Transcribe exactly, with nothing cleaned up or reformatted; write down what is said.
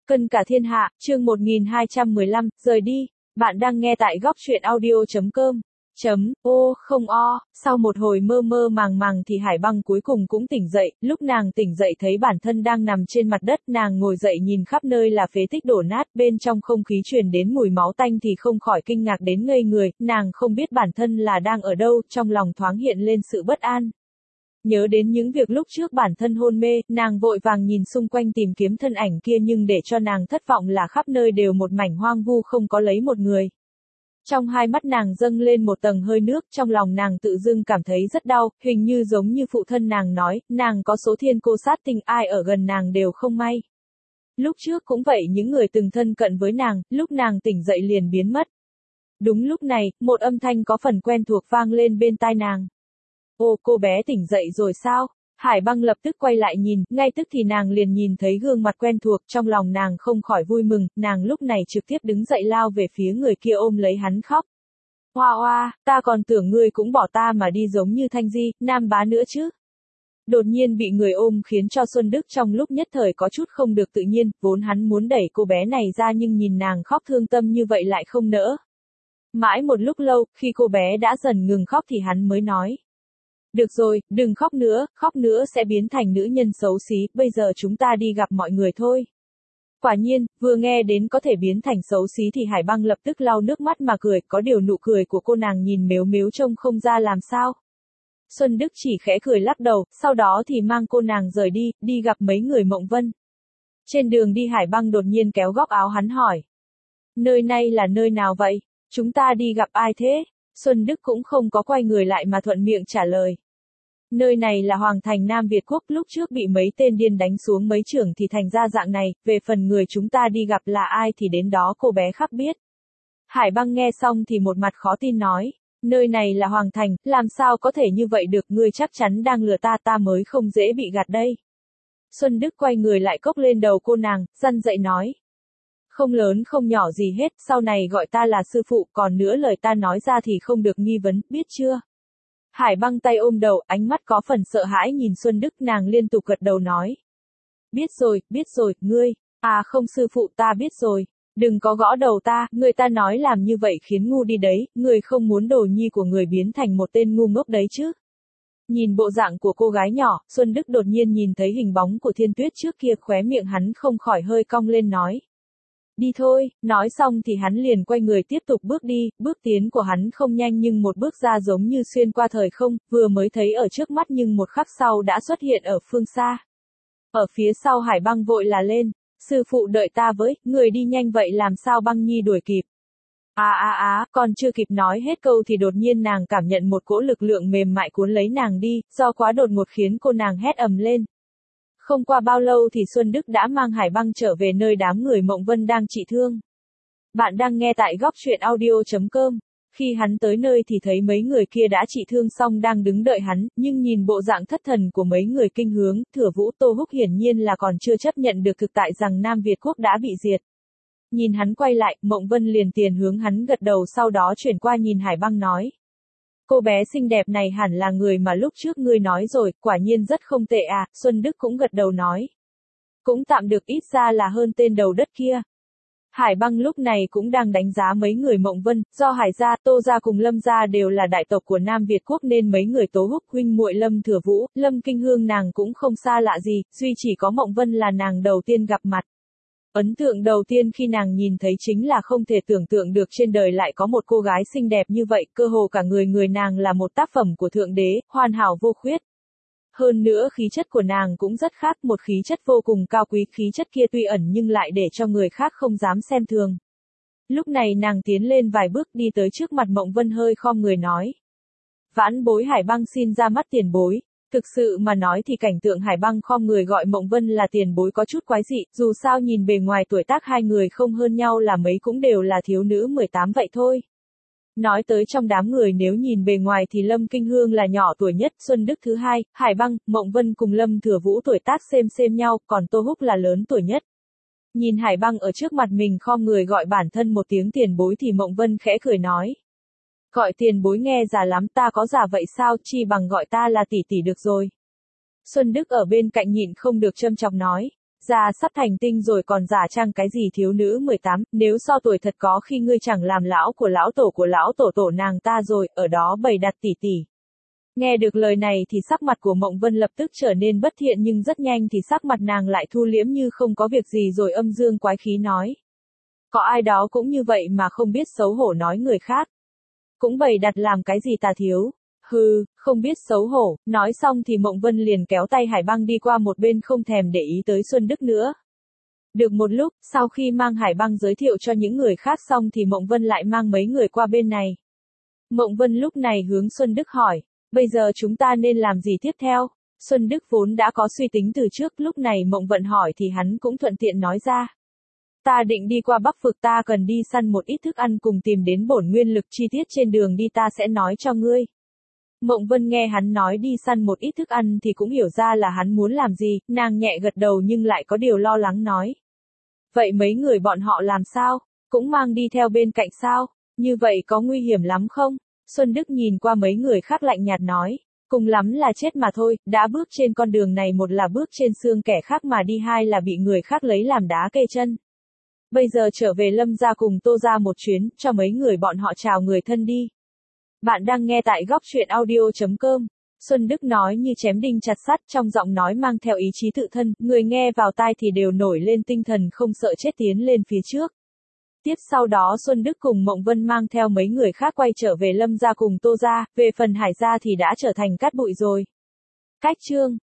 Cân cả thiên hạ, chương một nghìn hai trăm mười lăm, rời đi. Bạn đang nghe tại góc truyện audio chấm com. Chấm, ô, không o, sau một hồi mơ mơ màng màng thì Hải Băng cuối cùng cũng tỉnh dậy, lúc nàng tỉnh dậy thấy bản thân đang nằm trên mặt đất, nàng ngồi dậy nhìn khắp nơi là phế tích đổ nát, bên trong không khí truyền đến mùi máu tanh thì không khỏi kinh ngạc đến ngây người, nàng không biết bản thân là đang ở đâu, trong lòng thoáng hiện lên sự bất an. Nhớ đến những việc lúc trước bản thân hôn mê, nàng vội vàng nhìn xung quanh tìm kiếm thân ảnh kia nhưng để cho nàng thất vọng là khắp nơi đều một mảnh hoang vu không có lấy một người. Trong hai mắt nàng dâng lên một tầng hơi nước, trong lòng nàng tự dưng cảm thấy rất đau, hình như giống như phụ thân nàng nói, nàng có số thiên cô sát tinh, ai ở gần nàng đều không may. Lúc trước cũng vậy, những người từng thân cận với nàng, lúc nàng tỉnh dậy liền biến mất. Đúng lúc này, một âm thanh có phần quen thuộc vang lên bên tai nàng. Ô, cô bé tỉnh dậy rồi sao? Hải Băng lập tức quay lại nhìn, ngay tức thì nàng liền nhìn thấy gương mặt quen thuộc, trong lòng nàng không khỏi vui mừng, nàng lúc này trực tiếp đứng dậy lao về phía người kia ôm lấy hắn khóc. Hoa hoa, ta còn tưởng ngươi cũng bỏ ta mà đi giống như Thanh Di, Nam Bá nữa chứ. Đột nhiên bị người ôm khiến cho Xuân Đức trong lúc nhất thời có chút không được tự nhiên, vốn hắn muốn đẩy cô bé này ra nhưng nhìn nàng khóc thương tâm như vậy lại không nỡ. Mãi một lúc lâu, khi cô bé đã dần ngừng khóc thì hắn mới nói. Được rồi, đừng khóc nữa, khóc nữa sẽ biến thành nữ nhân xấu xí, bây giờ chúng ta đi gặp mọi người thôi. Quả nhiên, vừa nghe đến có thể biến thành xấu xí thì Hải Băng lập tức lau nước mắt mà cười, có điều nụ cười của cô nàng nhìn mếu mếu trông không ra làm sao. Xuân Đức chỉ khẽ cười lắc đầu, sau đó thì mang cô nàng rời đi, đi gặp mấy người Mộng Vân. Trên đường đi Hải Băng đột nhiên kéo góc áo hắn hỏi. Nơi này là nơi nào vậy? Chúng ta đi gặp ai thế? Xuân Đức cũng không có quay người lại mà thuận miệng trả lời. Nơi này là Hoàng thành Nam Việt Quốc, lúc trước bị mấy tên điên đánh xuống mấy trưởng thì thành ra dạng này, về phần người chúng ta đi gặp là ai thì đến đó cô bé khắp biết. Hải Băng nghe xong thì một mặt khó tin nói, nơi này là Hoàng thành, làm sao có thể như vậy được, ngươi chắc chắn đang lừa ta, ta mới không dễ bị gạt đây. Xuân Đức quay người lại cốc lên đầu cô nàng, răn dậy nói. Không lớn không nhỏ gì hết, sau này gọi ta là sư phụ, còn nữa lời ta nói ra thì không được nghi vấn, biết chưa? Hải Băng tay ôm đầu, ánh mắt có phần sợ hãi nhìn Xuân Đức, nàng liên tục gật đầu nói. Biết rồi, biết rồi, ngươi, à không sư phụ ta biết rồi, đừng có gõ đầu ta, người ta nói làm như vậy khiến ngu đi đấy, người không muốn đồ nhi của người biến thành một tên ngu ngốc đấy chứ. Nhìn bộ dạng của cô gái nhỏ, Xuân Đức đột nhiên nhìn thấy hình bóng của Thiên Tuyết trước kia, khóe miệng hắn không khỏi hơi cong lên nói. Đi thôi, nói xong thì hắn liền quay người tiếp tục bước đi, bước tiến của hắn không nhanh nhưng một bước ra giống như xuyên qua thời không, vừa mới thấy ở trước mắt nhưng một khắc sau đã xuất hiện ở phương xa. Ở phía sau Hải Băng vội là lên, sư phụ đợi ta với, người đi nhanh vậy làm sao Băng Nhi đuổi kịp. À à à, còn chưa kịp nói hết câu thì đột nhiên nàng cảm nhận một cỗ lực lượng mềm mại cuốn lấy nàng đi, do quá đột ngột khiến cô nàng hét ầm lên. Không qua bao lâu thì Xuân Đức đã mang Hải Băng trở về nơi đám người Mộng Vân đang trị thương. Bạn đang nghe tại góc truyện audio chấm com. Khi hắn tới nơi thì thấy mấy người kia đã trị thương xong đang đứng đợi hắn, nhưng nhìn bộ dạng thất thần của mấy người kinh hướng, Thừa Vũ Tô Húc hiển nhiên là còn chưa chấp nhận được thực tại rằng Nam Việt Quốc đã bị diệt. Nhìn hắn quay lại, Mộng Vân liền tiền hướng hắn gật đầu, sau đó chuyển qua nhìn Hải Băng nói. Cô bé xinh đẹp này hẳn là người mà lúc trước ngươi nói rồi, quả nhiên rất không tệ à, Xuân Đức cũng gật đầu nói. Cũng tạm được, ít ra là hơn tên đầu đất kia. Hải Băng lúc này cũng đang đánh giá mấy người Mộng Vân, do Hải gia, Tô gia cùng Lâm gia đều là đại tộc của Nam Việt Quốc nên mấy người Tố Húc huynh muội Lâm Thừa Vũ, Lâm Kinh Hương nàng cũng không xa lạ gì, duy chỉ có Mộng Vân là nàng đầu tiên gặp mặt. Ấn tượng đầu tiên khi nàng nhìn thấy chính là không thể tưởng tượng được trên đời lại có một cô gái xinh đẹp như vậy, cơ hồ cả người người nàng là một tác phẩm của Thượng Đế, hoàn hảo vô khuyết. Hơn nữa khí chất của nàng cũng rất khác, một khí chất vô cùng cao quý, khí chất kia tuy ẩn nhưng lại để cho người khác không dám xem thường. Lúc này nàng tiến lên vài bước đi tới trước mặt Mộng Vân hơi khom người nói. Vãn bối Hải Băng xin ra mắt tiền bối. Thực sự mà nói thì cảnh tượng Hải Băng khom người gọi Mộng Vân là tiền bối có chút quái dị, dù sao nhìn bề ngoài tuổi tác hai người không hơn nhau là mấy cũng đều là thiếu nữ mười tám vậy thôi. Nói tới trong đám người nếu nhìn bề ngoài thì Lâm Kinh Hương là nhỏ tuổi nhất, Xuân Đức thứ hai, Hải Băng, Mộng Vân cùng Lâm Thừa Vũ tuổi tác xem xem nhau, còn Tô Húc là lớn tuổi nhất. Nhìn Hải Băng ở trước mặt mình khom người gọi bản thân một tiếng tiền bối thì Mộng Vân khẽ cười nói. Gọi tiền bối nghe già lắm, ta có già vậy sao, chi bằng gọi ta là tỷ tỷ được rồi. Xuân Đức ở bên cạnh nhịn không được châm chọc nói. Già sắp thành tinh rồi còn giả trang cái gì thiếu nữ mười tám, nếu so tuổi thật có khi ngươi chẳng làm lão của lão tổ của lão tổ tổ nàng ta rồi, ở đó bày đặt tỉ tỉ. Nghe được lời này thì sắc mặt của Mộng Vân lập tức trở nên bất thiện nhưng rất nhanh thì sắc mặt nàng lại thu liễm như không có việc gì rồi âm dương quái khí nói. Có ai đó cũng như vậy mà không biết xấu hổ nói người khác. Cũng bày đặt làm cái gì tà thiếu. Hừ, không biết xấu hổ, nói xong thì Mộng Vân liền kéo tay Hải Băng đi qua một bên không thèm để ý tới Xuân Đức nữa. Được một lúc, sau khi mang Hải Băng giới thiệu cho những người khác xong thì Mộng Vân lại mang mấy người qua bên này. Mộng Vân lúc này hướng Xuân Đức hỏi, bây giờ chúng ta nên làm gì tiếp theo? Xuân Đức vốn đã có suy tính từ trước, lúc này Mộng Vân hỏi thì hắn cũng thuận tiện nói ra. Ta định đi qua Bắc Vực, ta cần đi săn một ít thức ăn cùng tìm đến bổn nguyên lực, chi tiết trên đường đi ta sẽ nói cho ngươi. Mộng Vân nghe hắn nói đi săn một ít thức ăn thì cũng hiểu ra là hắn muốn làm gì, nàng nhẹ gật đầu nhưng lại có điều lo lắng nói. Vậy mấy người bọn họ làm sao? Cũng mang đi theo bên cạnh sao? Như vậy có nguy hiểm lắm không? Xuân Đức nhìn qua mấy người khác lạnh nhạt nói. Cùng lắm là chết mà thôi, đã bước trên con đường này một là bước trên xương kẻ khác mà đi, hai là bị người khác lấy làm đá kê chân. Bây giờ trở về Lâm gia cùng Tô gia một chuyến, cho mấy người bọn họ chào người thân đi. Bạn đang nghe tại góc truyện audio chấm com. Xuân Đức nói như chém đinh chặt sắt, trong giọng nói mang theo ý chí tự thân, người nghe vào tai thì đều nổi lên tinh thần không sợ chết tiến lên phía trước. Tiếp sau đó Xuân Đức cùng Mộng Vân mang theo mấy người khác quay trở về Lâm gia cùng Tô gia, về phần Hải gia thì đã trở thành cát bụi rồi. Cách chương